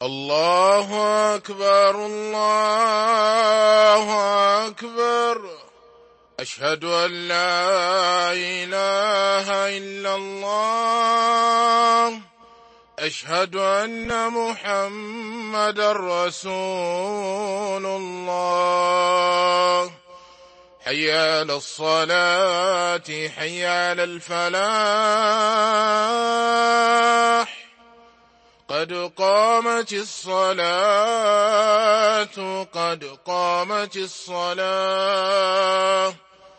الله أكبر الله أكبر. أشهد أن لا إله إلا الله. أشهد أن محمدًا رسول الله. حي على الصلاة حي على الفلاح. قد قامت الصلاة قد قامت الصلاة.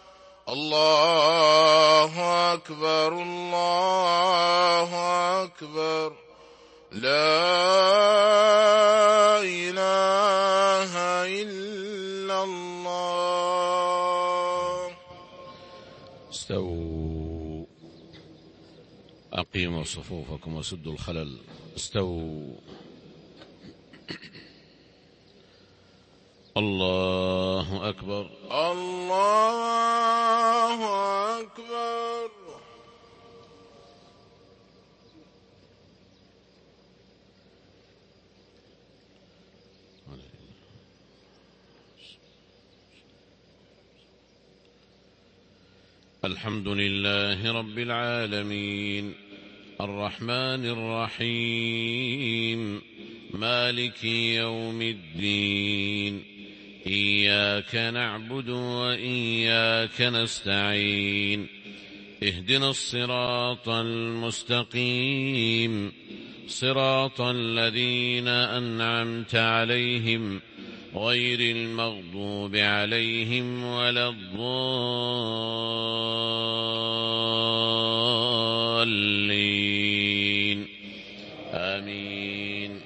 الله أكبر الله أكبر. لا إله إلا الله. استووا، أقيموا صفوفكم وسدوا الخلل. استووا. الله أكبر الله أكبر. الحمد لله رب العالمين، الرحمن الرحيم، مالك يوم الدين. إياك نعبد وإياك نستعين. اهدنا الصراط المستقيم، صراط الذين أنعمت عليهم غير المغضوب عليهم ولا الضالين. آمين.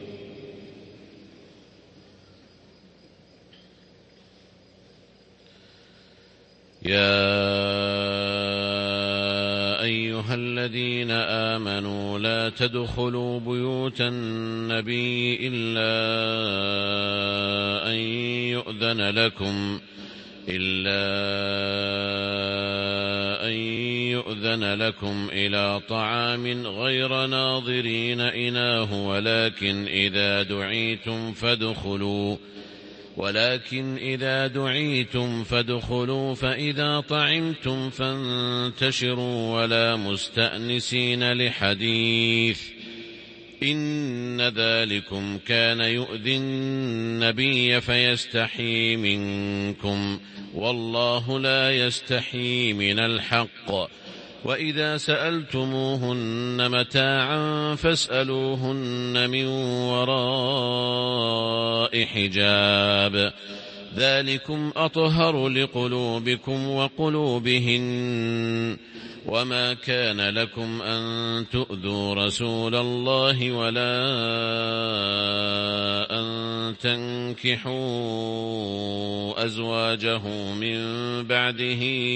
يا أيها الذين آمنوا لا تدخلوا بيوت النبي إلا أن يؤذن لكم إلى طعام غير ناظرين إناه، ولكن إذا دعيتم فادخلوا، فإذا طعمتم فانتشروا ولا مستأنسين لحديث، إن ذلكم كان يؤذي النبي فيستحي منكم، والله لا يستحي من الحق. وإذا سألتموهن متاعا فاسألوهن من وراء حجاب، ذلكم أطهر لقلوبكم وقلوبهن. وما كان لكم أن تؤذوا رسول الله ولا أن تنكحوا أزواجه من بعده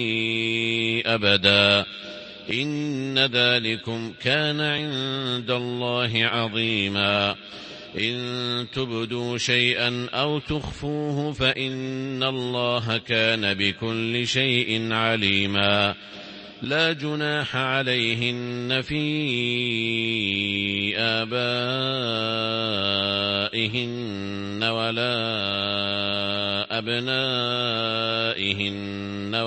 أبدا، إن ذلكم كان عند الله عظيما. إن تبدوا شيئا أو تخفوه فإن الله كان بكل شيء عليما. لا جناح عليهن في آبائهن ولا أبنائهن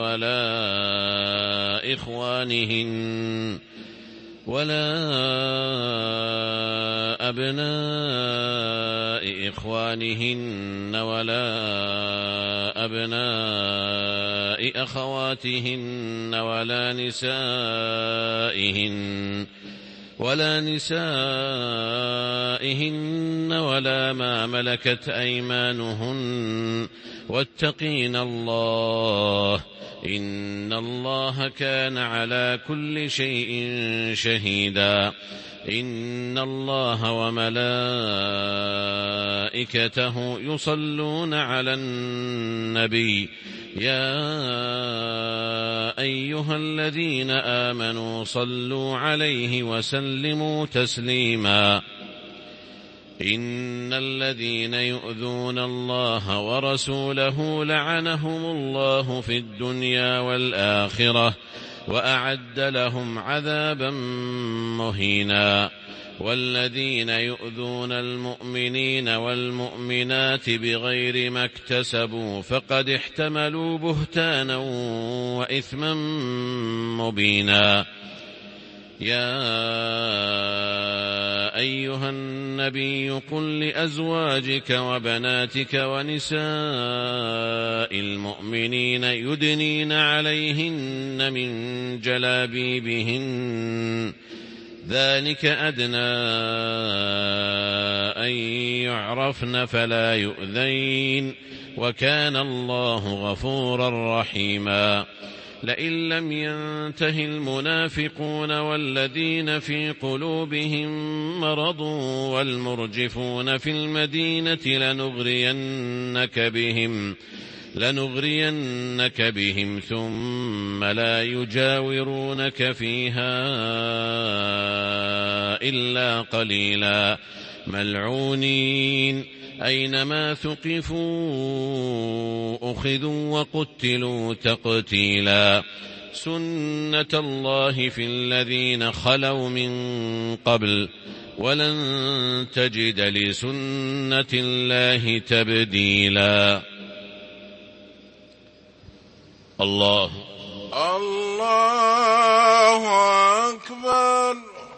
ولا أبناء إخوانهن ولا أبناء أخواتهن ولا نسائهن ولا ما ملكت أيمانهن، واتقين الله، إن الله كان على كل شيء شهيدا. إن الله وملائكته يصلون على النبي، يا أيها الذين آمنوا صلوا عليه وسلموا تسليما. إن الذين يؤذون الله ورسوله لعنهم الله في الدنيا والآخرة، وأعد لهم عذابا مهينا. والذين يؤذون المؤمنين والمؤمنات بغير ما اكتسبوا فقد احتملوا بهتانا وإثما مبينا. يا أيها النبي قل لأزواجك وبناتك ونساء المؤمنين يدنين عليهن من جلابيبهن ذلك أدنى أن يعرفن فلا يؤذين وكان الله غفورا رحيما. لئن لم ينته المنافقون والذين في قلوبهم مرض والمرجفون في المدينة لنغرينك بهم ثم لا يجاورونك فيها إلا قليلا ملعونين أينما ثقفوا أخذوا وقتلوا تقتيلا. سنة الله في الذين خلوا من قبل ولن تجد لسنة الله تبديلا. الله أكبر.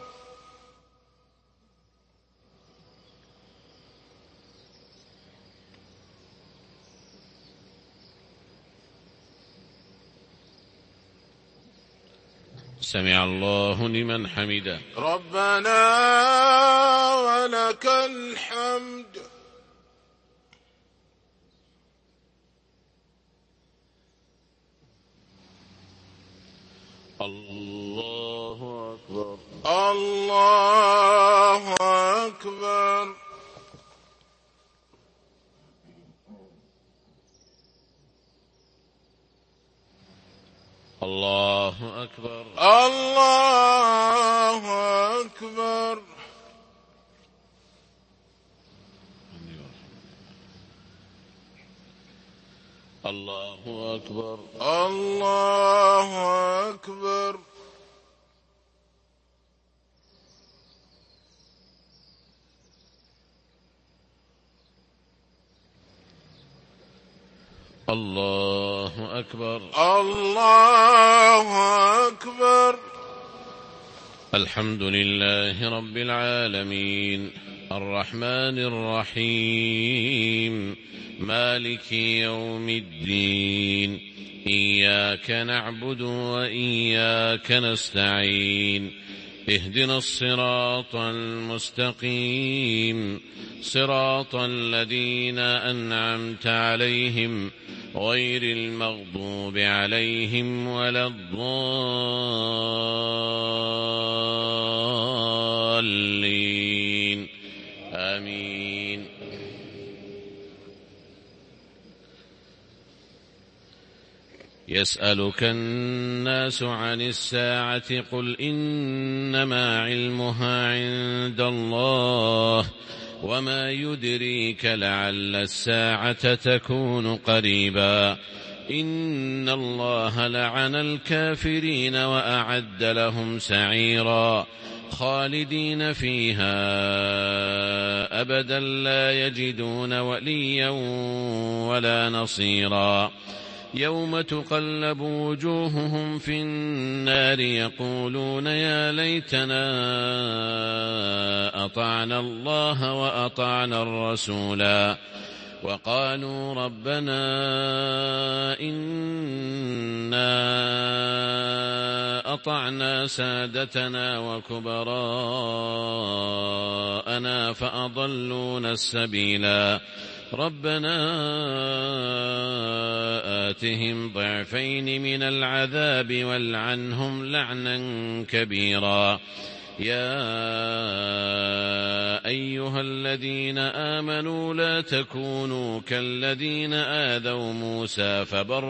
سمع الله لمن حمده. ربنا ولك الحمد. الله أكبر. الله أكبر. الله أكبر. الله أكبر. الله أكبر. الله أكبر. الله أكبر. الله أكبر. الحمد لله رب العالمين الرحمن الرحيم مالك يوم الدين إياك نعبد وإياك نستعين اهدنا الصراط المستقيم صراط الذين أنعمت عليهم غير المغضوب عليهم ولا الضالين آمين. يسألك الناس عن الساعة قل إنما علمها عند الله وما يدريك لعل الساعة تكون قريبا. إن الله لعن الكافرين وأعد لهم سعيرا خالدين فيها أبدا لا يجدون وليا ولا نصيرا. يوم تقلب وجوههم في النار يقولون يا ليتنا أطعنا الله وأطعنا الرسولا وقالوا ربنا إنا أطعنا سادتنا وكبراءنا فأضلونا السبيلا. ربنا آتهم ضعفين من العذاب والعنهم لعنا كبيرا. يا أيها الذين آمنوا لا تكونوا كالذين آذوا موسى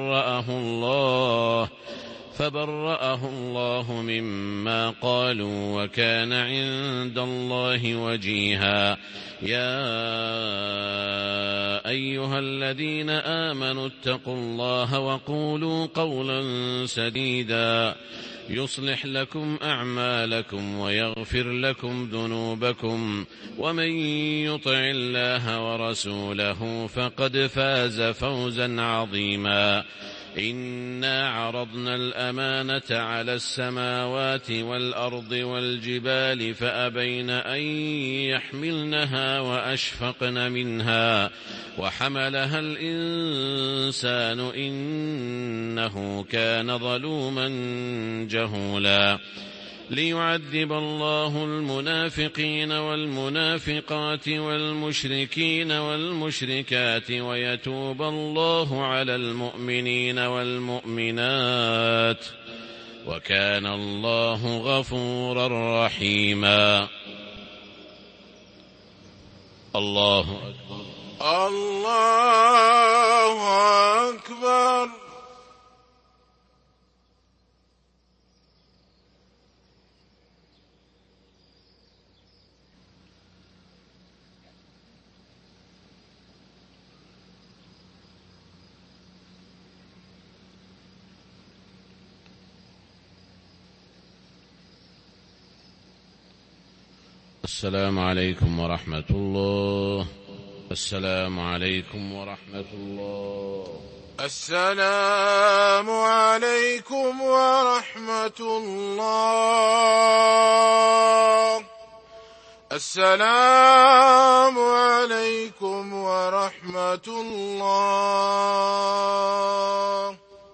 فبرأه الله مما قالوا وكان عند الله وجيها. يا أيها الذين آمنوا اتقوا الله وقولوا قولا سديدا يصلح لكم أعمالكم ويغفر لكم ذنوبكم ومن يطع الله ورسوله فقد فاز فوزا عظيما. إنا عرضنا الأمانة على السماوات والأرض والجبال فأبين أن يحملنها وأشفقن منها وحملها الإنسان إنه كان ظلوما جهولا. ليعذب الله المنافقين والمنافقات والمشركين والمشركات ويتوب الله على المؤمنين والمؤمنات وكان الله غفورا رحيما. الله أكبر. الله أكبر. السلام عليكم ورحمة الله. السلام عليكم ورحمة الله. السلام عليكم ورحمة الله. السلام عليكم ورحمة الله.